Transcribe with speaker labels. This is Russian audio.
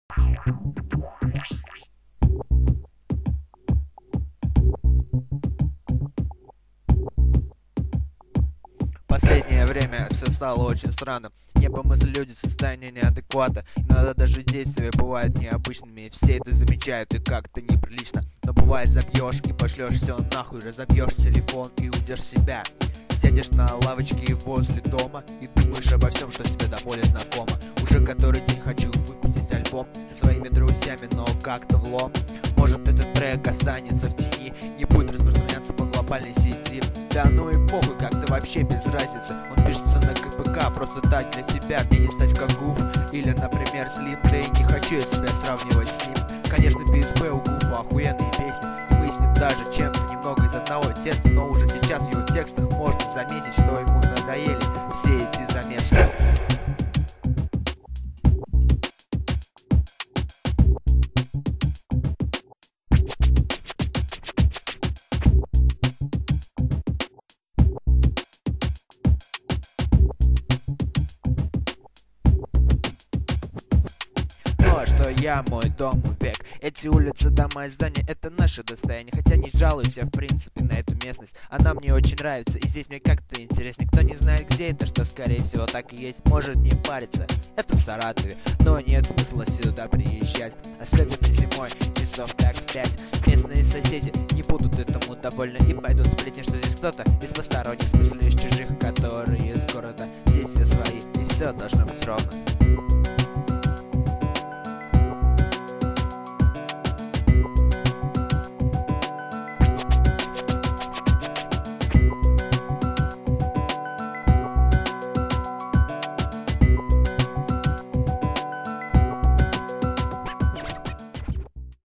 Speaker 1: Последнее время все стало очень странным. Небо мысли люди, состояние неадеквата. Иногда даже действия бывают необычными. Все это замечают и как-то неприлично. Но бывает забьешь и пошлешь все нахуй. Разобьешь телефон и уйдешь в себя. Сядешь на лавочке возле дома и думаешь обо всем, что тебе до боли знакомо. Уже который день хочу выпустить альбом со своими друзьями, но как-то влом. Может, этот трек останется в тени, не будет распространяться по глобальной сети. Да ну и похуй, как-то вообще без разницы. Он пишется на КПК, просто так для себя. Мне не стать как Гуф или, например, Слим. Да и не хочу я себя сравнивать с ним. Конечно, ПСБ у Гуфа охуенные песни, и мы с ним даже чем-то немного из одного теста. Но уже сейчас в его текстах можно заметить, что ему надоели все эти замесы. Ну а что я, мой дом, век. Эти улицы, дома и здания — это наше достояние. Хотя не жалуюсь я в принципе на эту местность. Она мне очень нравится, и здесь мне как-то интересно. Никто не знает, где это, что скорее всего так и есть. Может не париться, это в Саратове, но нет смысла сюда приезжать. Особенно зимой, часов так в 5. Местные соседи не будут этому довольны и пойдут сплетни, что здесь кто-то из посторонних, в смысле из чужих, которые из города. Здесь все свои, и все должно быть ровно.